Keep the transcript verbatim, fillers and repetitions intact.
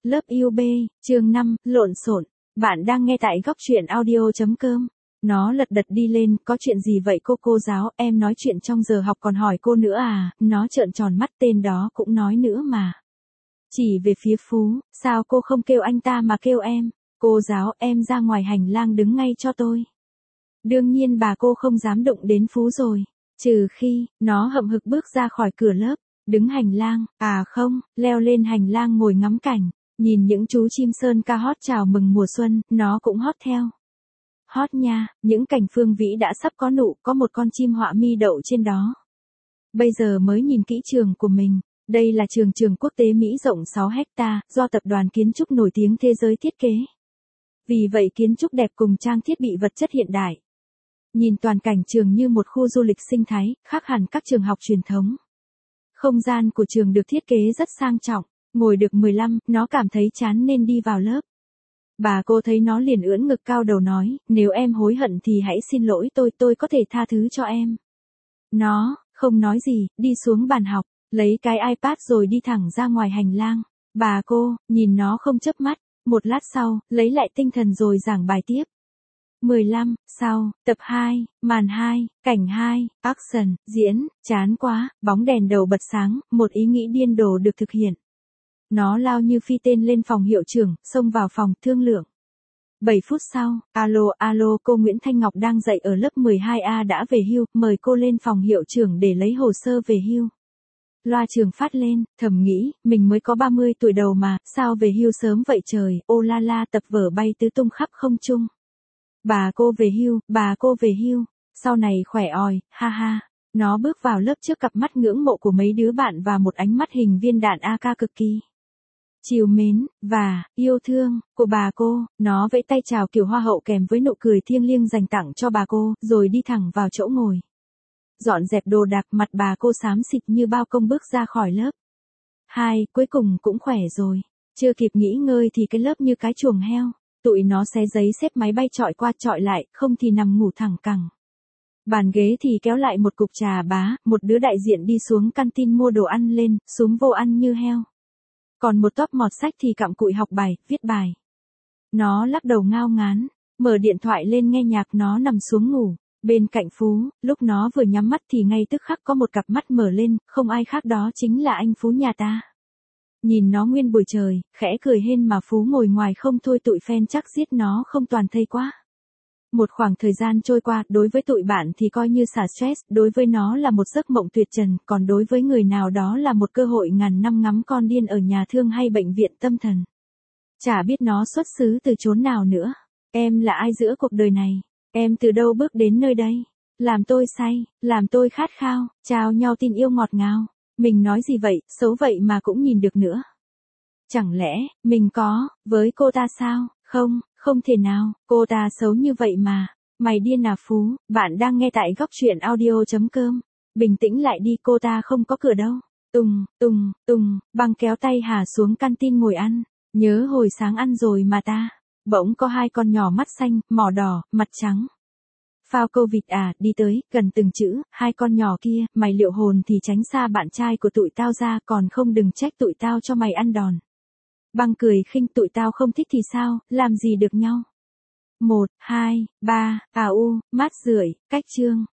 Lớp u bê, chương năm, lộn xộn. Bạn đang nghe tại góc truyện audio chấm com. Nó lật đật đi lên, có chuyện gì vậy cô cô giáo, em nói chuyện trong giờ học còn hỏi cô nữa à, nó trợn tròn mắt, tên đó cũng nói nữa mà. Chỉ về phía Phú, sao cô không kêu anh ta mà kêu em, cô giáo em ra ngoài hành lang đứng ngay cho tôi. Đương nhiên bà cô không dám đụng đến Phú rồi, trừ khi, nó hậm hực bước ra khỏi cửa lớp. Đứng hành lang, à không, leo lên hành lang ngồi ngắm cảnh, nhìn những chú chim sơn ca hót chào mừng mùa xuân, nó cũng hót theo. Hót nha, những cành phương vĩ đã sắp có nụ, có một con chim họa mi đậu trên đó. Bây giờ mới nhìn kỹ trường của mình, đây là trường trường quốc tế Mỹ rộng sáu héc ta, do tập đoàn kiến trúc nổi tiếng thế giới thiết kế. Vì vậy kiến trúc đẹp cùng trang thiết bị vật chất hiện đại. Nhìn toàn cảnh trường như một khu du lịch sinh thái, khác hẳn các trường học truyền thống. Không gian của trường được thiết kế rất sang trọng, ngồi được mười lăm, nó cảm thấy chán nên đi vào lớp. Bà cô thấy nó liền ưỡn ngực cao đầu nói, nếu em hối hận thì hãy xin lỗi tôi, tôi có thể tha thứ cho em. Nó, không nói gì, đi xuống bàn học, lấy cái iPad rồi đi thẳng ra ngoài hành lang. Bà cô, nhìn nó không chớp mắt, một lát sau, lấy lại tinh thần rồi giảng bài tiếp. mười lăm, sau, tập hai, màn hai, cảnh hai, action, diễn, chán quá, bóng đèn đầu bật sáng, một ý nghĩ điên rồ được thực hiện. Nó lao như phi tên lên phòng hiệu trưởng, xông vào phòng thương lượng. bảy phút sau, alo alo cô Nguyễn Thanh Ngọc đang dạy ở lớp mười hai A đã về hưu, mời cô lên phòng hiệu trưởng để lấy hồ sơ về hưu. Loa trường phát lên, thầm nghĩ, mình mới có ba mươi tuổi đầu mà, sao về hưu sớm vậy trời, ô la la tập vở bay tứ tung khắp không trung. Bà cô về hưu, bà cô về hưu, sau này khỏe òi, ha ha. Nó bước vào lớp trước cặp mắt ngưỡng mộ của mấy đứa bạn và một ánh mắt hình viên đạn a ca cực kỳ trìu mến, và, yêu thương, của bà cô. Nó vẫy tay chào kiểu hoa hậu kèm với nụ cười thiêng liêng dành tặng cho bà cô, rồi đi thẳng vào chỗ ngồi. Dọn dẹp đồ đạc, mặt bà cô xám xịt như bao công bước ra khỏi lớp. Hai, cuối cùng cũng khỏe rồi. Chưa kịp nghỉ ngơi thì cái lớp như cái chuồng heo. Tụi nó xé giấy xếp máy bay chọi qua chọi lại, không thì nằm ngủ thẳng cẳng. Bàn ghế thì kéo lại một cục trà bá, một đứa đại diện đi xuống canteen mua đồ ăn lên, súm vô ăn như heo. Còn một tốp mọt sách thì cặm cụi học bài, viết bài. Nó lắc đầu ngao ngán, mở điện thoại lên nghe nhạc, nó nằm xuống ngủ. Bên cạnh Phú, lúc nó vừa nhắm mắt thì ngay tức khắc có một cặp mắt mở lên, không ai khác đó chính là anh Phú nhà ta. Nhìn nó nguyên buổi trời, khẽ cười hên mà Phú ngồi ngoài không thôi, tụi fan chắc giết nó không toàn thây quá. Một khoảng thời gian trôi qua, đối với tụi bạn thì coi như xả stress, đối với nó là một giấc mộng tuyệt trần, còn đối với người nào đó là một cơ hội ngàn năm ngắm con điên ở nhà thương hay bệnh viện tâm thần. Chả biết nó xuất xứ từ chốn nào nữa. Em là ai giữa cuộc đời này? Em từ đâu bước đến nơi đây? Làm tôi say, làm tôi khát khao, trao nhau tin yêu ngọt ngào. Mình nói gì vậy, xấu vậy mà cũng nhìn được nữa. Chẳng lẽ, mình có, với cô ta sao? Không, không thể nào, cô ta xấu như vậy mà. Mày điên à Phú, bạn đang nghe tại góc truyện audio chấm com. Bình tĩnh lại đi, cô ta không có cửa đâu. Tùng, tùng, tùng, băng kéo tay Hà xuống canteen ngồi ăn. Nhớ hồi sáng ăn rồi mà ta. Bỗng có hai con nhỏ mắt xanh, mỏ đỏ, mặt trắng. Phao câu vịt à, đi tới, gần từng chữ, hai con nhỏ kia, mày liệu hồn thì tránh xa bạn trai của tụi tao ra, còn không đừng trách tụi tao cho mày ăn đòn. Băng cười khinh, tụi tao không thích thì sao, làm gì được nhau. Một, hai, ba, à u, mát rượi, cách chương.